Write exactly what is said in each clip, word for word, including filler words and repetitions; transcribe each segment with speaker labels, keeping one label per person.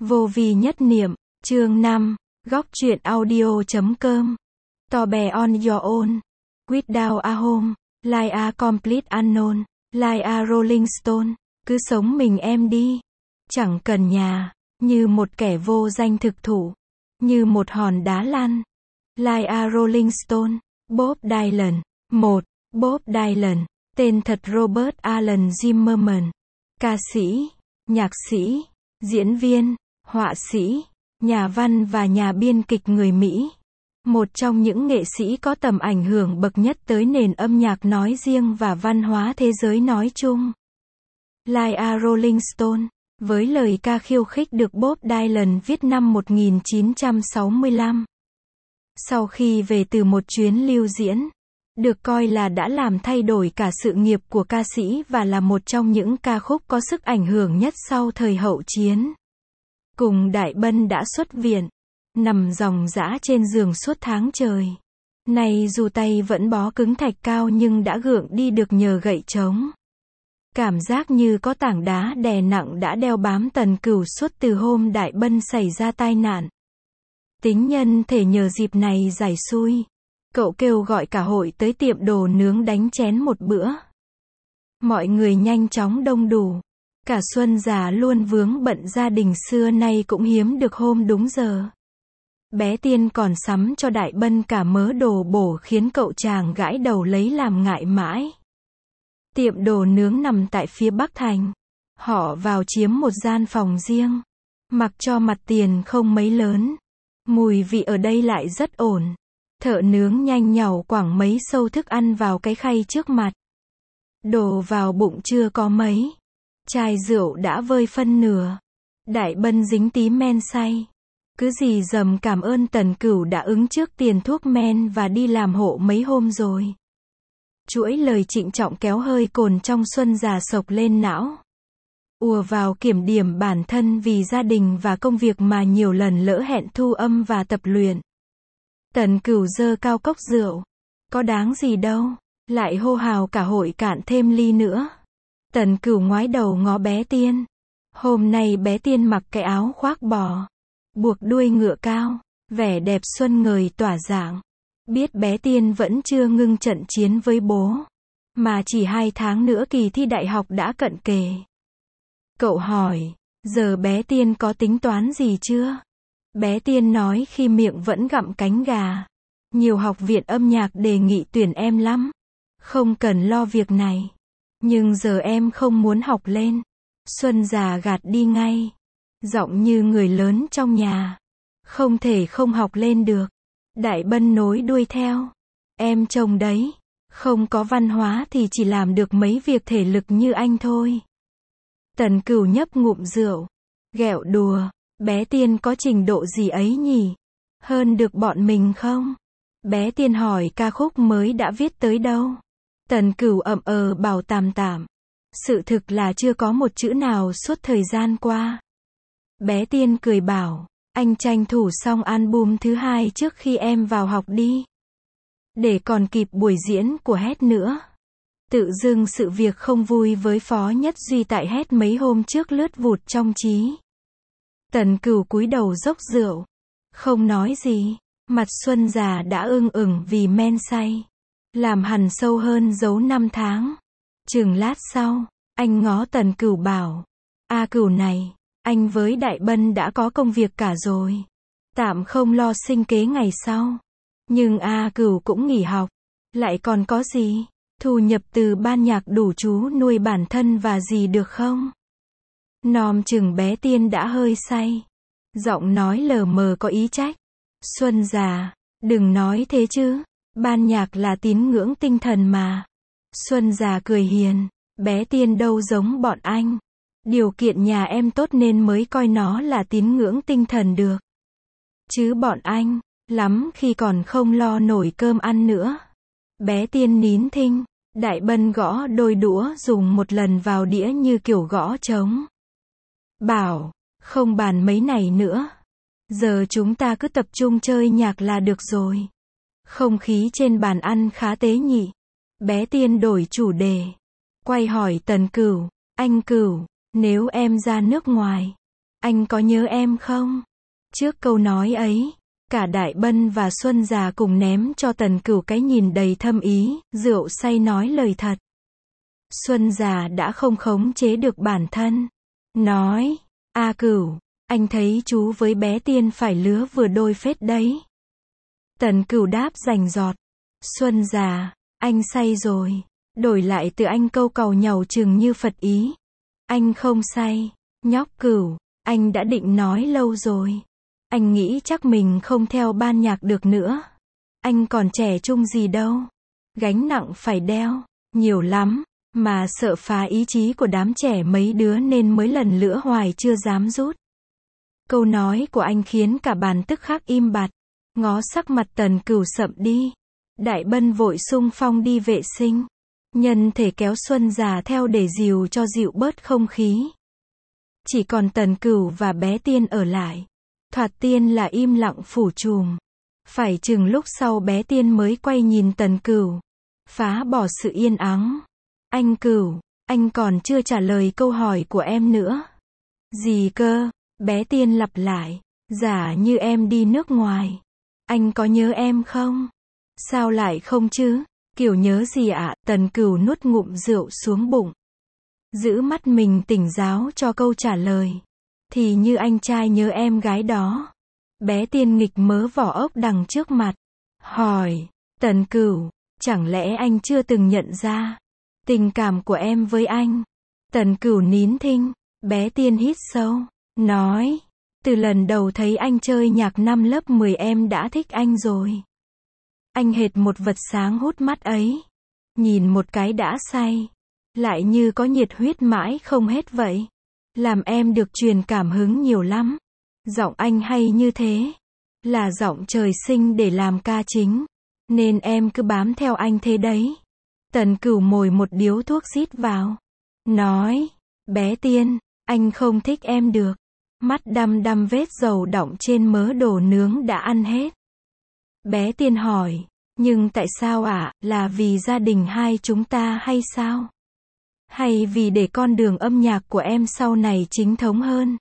Speaker 1: Vô vi nhất niệm, chương năm, góc truyện audio.com. To be on your own. Without a home, like a complete unknown, like a rolling stone. Cứ sống mình em đi. Chẳng cần nhà, như một kẻ vô danh thực thụ. Như một hòn đá lăn. Like a rolling stone. Bob Dylan. một. Bob Dylan. Tên thật Robert Alan Zimmerman. Ca sĩ, nhạc sĩ, diễn viên, họa sĩ, nhà văn và nhà biên kịch người Mỹ. Một trong những nghệ sĩ có tầm ảnh hưởng bậc nhất tới nền âm nhạc nói riêng và văn hóa thế giới nói chung. Like a Rolling Stone, với lời ca khiêu khích được Bob Dylan viết năm một nghìn chín trăm sáu mươi lăm. Sau khi về từ một chuyến lưu diễn, được coi là đã làm thay đổi cả sự nghiệp của ca sĩ và là một trong những ca khúc có sức ảnh hưởng nhất sau thời hậu chiến. Cùng Đại Bân đã xuất viện, nằm ròng rã trên giường suốt tháng trời. Nay dù tay vẫn bó cứng thạch cao nhưng đã gượng đi được nhờ gậy trống. Cảm giác như có tảng đá đè nặng đã đeo bám Tần Cửu suốt từ hôm Đại Bân xảy ra tai nạn. Tính nhân thể nhờ dịp này giải xui. Cậu kêu gọi cả hội tới tiệm đồ nướng đánh chén một bữa. Mọi người nhanh chóng đông đủ. Cả Xuân già luôn vướng bận gia đình xưa nay cũng hiếm được hôm đúng giờ. Bé Tiên còn sắm cho Đại Bân cả mớ đồ bổ khiến cậu chàng gãi đầu lấy làm ngại mãi. Tiệm đồ nướng nằm tại phía Bắc Thành. Họ vào chiếm một gian phòng riêng. Mặc cho mặt tiền không mấy lớn. Mùi vị ở đây lại rất ổn. Thợ nướng nhanh nhảu quẳng mấy xâu thức ăn vào cái khay trước mặt. Đồ vào bụng chưa có mấy. Chai rượu đã vơi phân nửa. Đại Bân dính tí men say. Cứ gì dầm cảm ơn Tần Cửu đã ứng trước tiền thuốc men và đi làm hộ mấy hôm rồi. Chuỗi lời trịnh trọng kéo hơi cồn trong Xuân già sộc lên não. Ùa vào kiểm điểm bản thân vì gia đình và công việc mà nhiều lần lỡ hẹn thu âm và tập luyện. Tần Cửu giơ cao cốc rượu. Có đáng gì đâu. Lại hô hào cả hội cạn thêm ly nữa. Tần Cửu ngoái đầu ngó bé Tiên. Hôm nay bé Tiên mặc cái áo khoác bò. Buộc đuôi ngựa cao. Vẻ đẹp xuân ngời tỏa dạng. Biết bé Tiên vẫn chưa ngưng trận chiến với bố. Mà chỉ hai tháng nữa kỳ thi đại học đã cận kề. Cậu hỏi. Giờ bé Tiên có tính toán gì chưa? Bé Tiên nói khi miệng vẫn gặm cánh gà. Nhiều học viện âm nhạc đề nghị tuyển em lắm. Không cần lo việc này. Nhưng giờ em không muốn học lên. Xuân già gạt đi ngay. Giọng như người lớn trong nhà. Không thể không học lên được. Đại Bân nối đuôi theo. Em trông đấy. Không có văn hóa thì chỉ làm được mấy việc thể lực như anh thôi. Tần Cửu nhấp ngụm rượu. Ghẹo đùa. Bé Tiên có trình độ gì ấy nhỉ? Hơn được bọn mình không? Bé Tiên hỏi ca khúc mới đã viết tới đâu? Tần Cửu ậm ờ bảo tạm tạm. Sự thực là chưa có một chữ nào suốt thời gian qua. Bé Tiên cười bảo, anh tranh thủ xong album thứ hai trước khi em vào học đi. Để còn kịp buổi diễn của Hét nữa. Tự dưng sự việc không vui với Phó Nhất Duy tại Hét mấy hôm trước lướt vụt trong trí. Tần Cửu cúi đầu dốc rượu. Không nói gì. Mặt Xuân già đã ưng ửng vì men say. Làm hằn sâu hơn dấu năm tháng. Chừng lát sau, anh ngó Tần Cửu bảo. A Cửu này, anh với Đại Bân đã có công việc cả rồi. Tạm không lo sinh kế ngày sau. Nhưng A Cửu cũng nghỉ học. Lại còn có gì? Thu nhập từ ban nhạc đủ chú nuôi bản thân và gì được không? Nòm chừng bé Tiên đã hơi say. Giọng nói lờ mờ có ý trách. Xuân già, đừng nói thế chứ. Ban nhạc là tín ngưỡng tinh thần mà. Xuân già cười hiền. Bé Tiên đâu giống bọn anh. Điều kiện nhà em tốt nên mới coi nó là tín ngưỡng tinh thần được. Chứ bọn anh, lắm khi còn không lo nổi cơm ăn nữa. Bé Tiên nín thinh. Đại Bân gõ đôi đũa dùng một lần vào đĩa như kiểu gõ trống. Bảo, không bàn mấy này nữa. Giờ chúng ta cứ tập trung chơi nhạc là được rồi. Không khí trên bàn ăn khá tế nhị. Bé Tiên đổi chủ đề. Quay hỏi Tần Cửu, anh Cửu, nếu em ra nước ngoài, anh có nhớ em không? Trước câu nói ấy, cả Đại Bân và Xuân Già cùng ném cho Tần Cửu cái nhìn đầy thâm ý, rượu say nói lời thật. Xuân Già đã không khống chế được bản thân. Nói, A Cửu, anh thấy chú với bé Tiên phải lứa vừa đôi phết đấy. Tần Cửu đáp rành rọt. Xuân Già, anh say rồi. Đổi lại từ anh câu cầu nhàu chừng như Phật ý. Anh không say. Nhóc Cửu, anh đã định nói lâu rồi. Anh nghĩ chắc mình không theo ban nhạc được nữa. Anh còn trẻ trung gì đâu. Gánh nặng phải đeo, nhiều lắm, mà sợ phá ý chí của đám trẻ mấy đứa nên mới lần lữa hoài chưa dám rút. Câu nói của anh khiến cả bàn tức khắc im bặt. Ngó sắc mặt Tần Cửu sậm đi. Đại Bân vội xung phong đi vệ sinh. Nhân thể kéo Xuân Già theo để dìu cho dịu bớt không khí. Chỉ còn Tần Cửu và bé Tiên ở lại. Thoạt tiên là im lặng phủ trùm. Phải chừng lúc sau bé Tiên mới quay nhìn Tần Cửu. Phá bỏ sự yên ắng. Anh Cửu, anh còn chưa trả lời câu hỏi của em nữa. Gì cơ? Bé Tiên lặp lại. Giả như em đi nước ngoài. Anh có nhớ em không? Sao lại không chứ? Kiểu nhớ gì ạ? À? Tần Cửu nuốt ngụm rượu xuống bụng. Giữ mắt mình tỉnh giáo cho câu trả lời. Thì như anh trai nhớ em gái đó. Bé Tiên nghịch mớ vỏ ốc đằng trước mặt. Hỏi, Tần Cửu, chẳng lẽ anh chưa từng nhận ra tình cảm của em với anh? Tần Cửu nín thinh. Bé Tiên hít sâu. Nói, từ lần đầu thấy anh chơi nhạc năm lớp mười em đã thích anh rồi. Anh hệt một vật sáng hút mắt ấy. Nhìn một cái đã say. Lại như có nhiệt huyết mãi không hết vậy. Làm em được truyền cảm hứng nhiều lắm. Giọng anh hay như thế. Là giọng trời sinh để làm ca chính. Nên em cứ bám theo anh thế đấy. Tần Cửu mồi một điếu thuốc rít vào. Nói, bé Tiên, anh không thích em được. Mắt đăm đăm vết dầu đọng trên mớ đồ nướng đã ăn hết. Bé Tiên hỏi, nhưng tại sao ạ? À? Là vì gia đình hai chúng ta hay sao? Hay vì để con đường âm nhạc của em sau này chính thống hơn?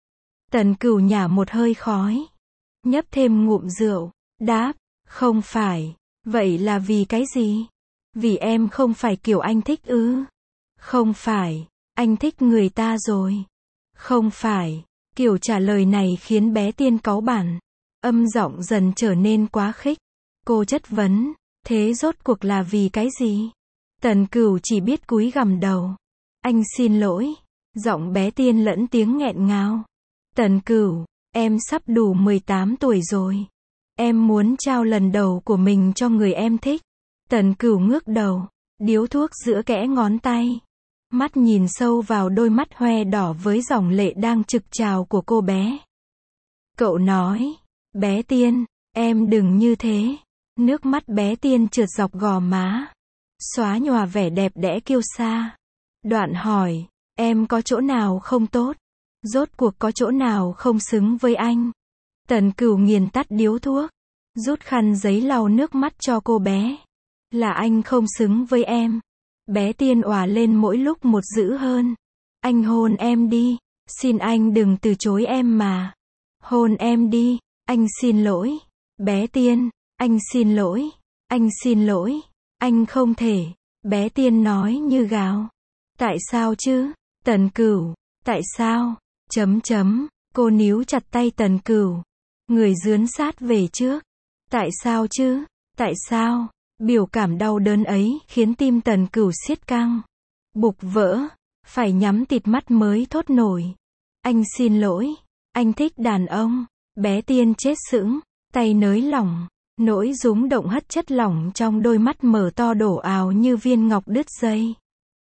Speaker 1: Tần Cửu nhả một hơi khói. Nhấp thêm ngụm rượu. Đáp, không phải. Vậy là vì cái gì? Vì em không phải kiểu anh thích ư? Không phải. Anh thích người ta rồi. Không phải. Kiểu trả lời này khiến bé Tiên cáu bản. Âm giọng dần trở nên quá khích. Cô chất vấn, thế rốt cuộc là vì cái gì? Tần Cửu chỉ biết cúi gằm đầu. Anh xin lỗi. Giọng bé Tiên lẫn tiếng nghẹn ngào. Tần Cửu, em sắp đủ mười tám tuổi rồi. Em muốn trao lần đầu của mình cho người em thích. Tần Cửu ngước đầu, điếu thuốc giữa kẽ ngón tay. Mắt nhìn sâu vào đôi mắt hoe đỏ với dòng lệ đang trực trào của cô bé. Cậu nói, bé Tiên, em đừng như thế. Nước mắt bé Tiên trượt dọc gò má. Xóa nhòa vẻ đẹp đẽ kiêu sa. Đoạn hỏi, em có chỗ nào không tốt? Rốt cuộc có chỗ nào không xứng với anh? Tần Cửu nghiền tắt điếu thuốc. Rút khăn giấy lau nước mắt cho cô bé. Là anh không xứng với em. Bé Tiên òa lên mỗi lúc một dữ hơn. Anh hôn em đi. Xin anh đừng từ chối em mà. Hôn em đi. Anh xin lỗi. Bé Tiên, anh xin lỗi. Anh xin lỗi. Anh không thể. Bé Tiên nói như gào. Tại sao chứ? Tần Cửu. Tại sao? Chấm chấm. Cô níu chặt tay Tần Cửu. Người dướn sát về trước. Tại sao chứ? Tại sao? Biểu cảm đau đớn ấy khiến tim Tần Cửu siết căng. Bục vỡ. Phải nhắm tịt mắt mới thốt nổi. Anh xin lỗi. Anh thích đàn ông. Bé Tiên chết sững. Tay nới lỏng. Nỗi rúng động hất chất lỏng trong đôi mắt mở to đổ ào như viên ngọc đứt dây.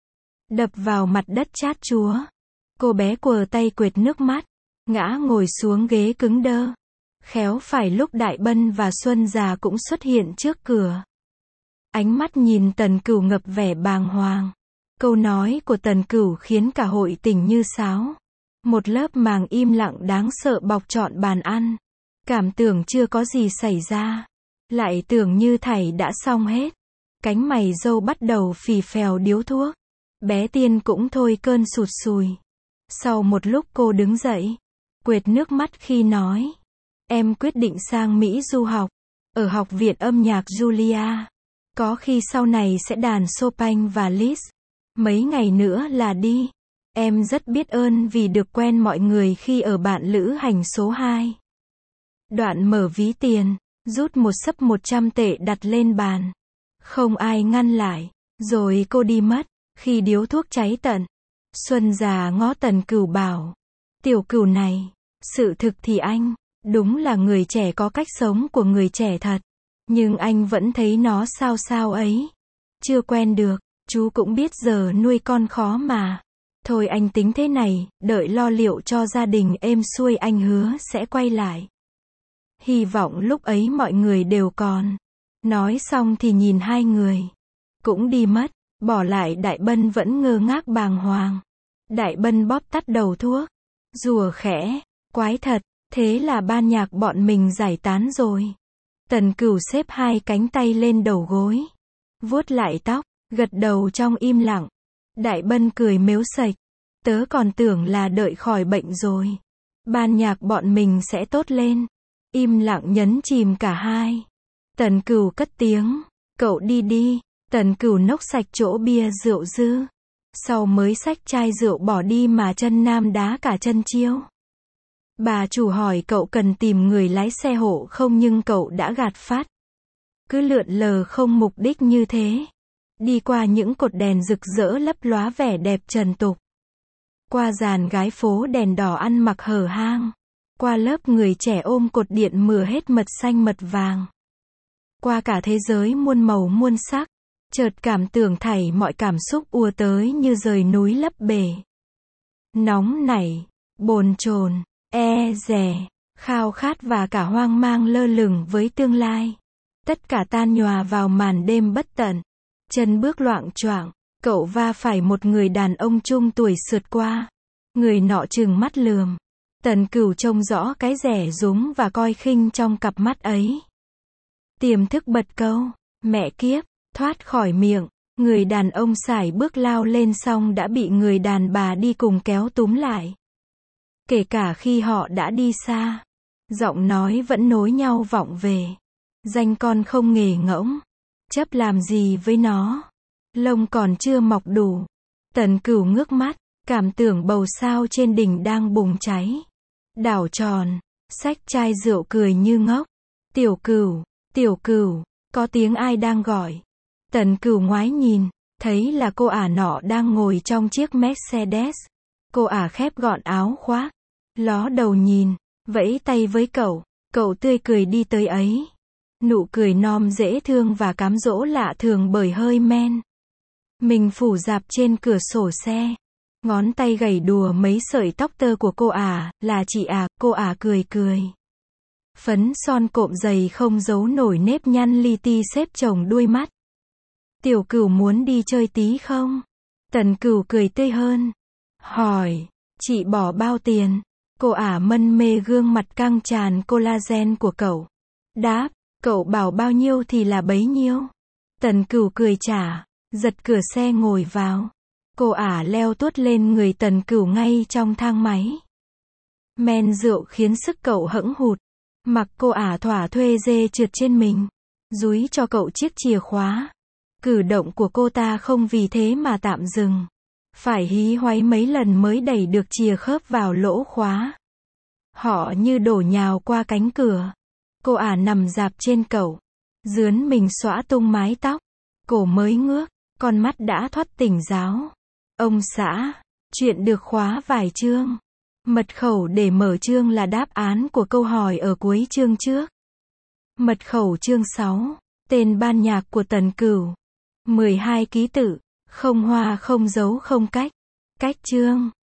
Speaker 1: Đập vào mặt đất chát chúa. Cô bé quờ tay quệt nước mắt. Ngã ngồi xuống ghế cứng đơ. Khéo phải lúc Đại Bân và Xuân Già cũng xuất hiện trước cửa. Ánh mắt nhìn Tần Cửu ngập vẻ bàng hoàng. Câu nói của Tần Cửu khiến cả hội tỉnh như sáo. Một lớp màng im lặng đáng sợ bọc trọn bàn ăn. Cảm tưởng chưa có gì xảy ra. Lại tưởng như thảy đã xong hết. Cánh mày râu bắt đầu phì phèo điếu thuốc. Bé Tiên cũng thôi cơn sụt sùi. Sau một lúc cô đứng dậy. quệt nước mắt khi nói. Em quyết định sang Mỹ du học, ở Học viện âm nhạc Julia. Có khi sau này sẽ đàn Chopin và Liszt. Mấy ngày nữa là đi. Em rất biết ơn vì được quen mọi người khi ở bạn lữ hành số hai. Đoạn mở ví tiền, rút một xấp một trăm tệ đặt lên bàn. Không ai ngăn lại. Rồi cô đi mất. Khi điếu thuốc cháy tận, Xuân già ngó Tần Cửu bảo. Tiểu Cửu này, sự thực thì anh, đúng là người trẻ có cách sống của người trẻ thật. Nhưng anh vẫn thấy nó sao sao ấy. Chưa quen được, chú cũng biết giờ nuôi con khó mà. Thôi anh tính thế này, đợi lo liệu cho gia đình êm xuôi anh hứa sẽ quay lại. Hy vọng lúc ấy mọi người đều còn. Nói xong thì nhìn hai người. Cũng đi mất, bỏ lại Đại Bân vẫn ngơ ngác bàng hoàng. Đại Bân bóp tắt đầu thuốc. Rùa khẽ, quái thật, thế là ban nhạc bọn mình giải tán rồi. Tần Cửu xếp hai cánh tay lên đầu gối. Vuốt lại tóc, gật đầu trong im lặng. Đại Bân cười mếu sạch. Tớ còn tưởng là đợi khỏi bệnh rồi. Ban nhạc bọn mình sẽ tốt lên. Im lặng nhấn chìm cả hai. Tần Cửu cất tiếng. Cậu đi đi. Tần Cửu nốc sạch chỗ bia rượu dư. Sau mới xách chai rượu bỏ đi mà chân nam đá cả chân chiêu. Bà chủ hỏi cậu cần tìm người lái xe hộ không nhưng cậu đã gạt phát. Cứ lượn lờ không mục đích như thế. Đi qua những cột đèn rực rỡ lấp lóa vẻ đẹp trần tục. Qua dàn gái phố đèn đỏ ăn mặc hở hang. Qua lớp người trẻ ôm cột điện mừa hết mật xanh mật vàng. Qua cả thế giới muôn màu muôn sắc. Chợt cảm tưởng thảy mọi cảm xúc ùa tới như rời núi lấp bể. Nóng nảy, bồn chồn, e dè, khao khát và cả hoang mang lơ lửng với tương lai. Tất cả tan nhòa vào màn đêm bất tận. Chân bước loạng choạng, cậu va phải một người đàn ông trung tuổi sượt qua. Người nọ trừng mắt lườm. Tần Cửu trông rõ cái rẻ rúng và coi khinh trong cặp mắt ấy. Tiềm thức bật câu, mẹ kiếp, thoát khỏi miệng. Người đàn ông sải bước lao lên xong đã bị người đàn bà đi cùng kéo túm lại. Kể cả khi họ đã đi xa, giọng nói vẫn nối nhau vọng về. Danh con không nghề ngỗng, chấp làm gì với nó, lông còn chưa mọc đủ. Tần Cửu ngước mắt, cảm tưởng bầu sao trên đỉnh đang bùng cháy. Đảo tròn, xách chai rượu cười như ngốc. Tiểu Cửu, Tiểu Cửu, có tiếng ai đang gọi. Tần Cửu ngoái nhìn, thấy là cô ả nọ đang ngồi trong chiếc Mercedes. Cô ả khép gọn áo khoác, ló đầu nhìn, vẫy tay với cậu. Cậu tươi cười đi tới ấy. Nụ cười non dễ thương và cám dỗ lạ thường bởi hơi men. Mình phủ rạp trên cửa sổ xe. Ngón tay gảy đùa mấy sợi tóc tơ của cô ả, là chị à, cô ả cười cười. Phấn son cộm dày không giấu nổi nếp nhăn li ti xếp chồng đuôi mắt. Tiểu Cửu muốn đi chơi tí không? Tần Cửu cười tươi hơn. Hỏi, chị bỏ bao tiền? Cô ả mân mê gương mặt căng tràn collagen của cậu. Đáp, cậu bảo bao nhiêu thì là bấy nhiêu. Tần Cửu cười trả, giật cửa xe ngồi vào. Cô ả leo tuốt lên người Tần Cửu ngay trong thang máy. Men rượu khiến sức cậu hẫng hụt. Mặc cô ả thỏa thuê dê trượt trên mình. Dúi cho cậu chiếc chìa khóa. Cử động của cô ta không vì thế mà tạm dừng. Phải hí hoáy mấy lần mới đẩy được chìa khớp vào lỗ khóa. Họ như đổ nhào qua cánh cửa. Cô ả nằm rạp trên cậu. Dướn mình xõa tung mái tóc. Cổ mới ngước, con mắt đã thoát tỉnh giáo. Ông xã, chuyện được khóa vài chương. Mật khẩu để mở chương là đáp án của câu hỏi ở cuối chương trước. Mật khẩu chương sáu. Tên ban nhạc của Tần Cửu. mười hai ký tự. Không hoa không dấu không cách. Cách chương.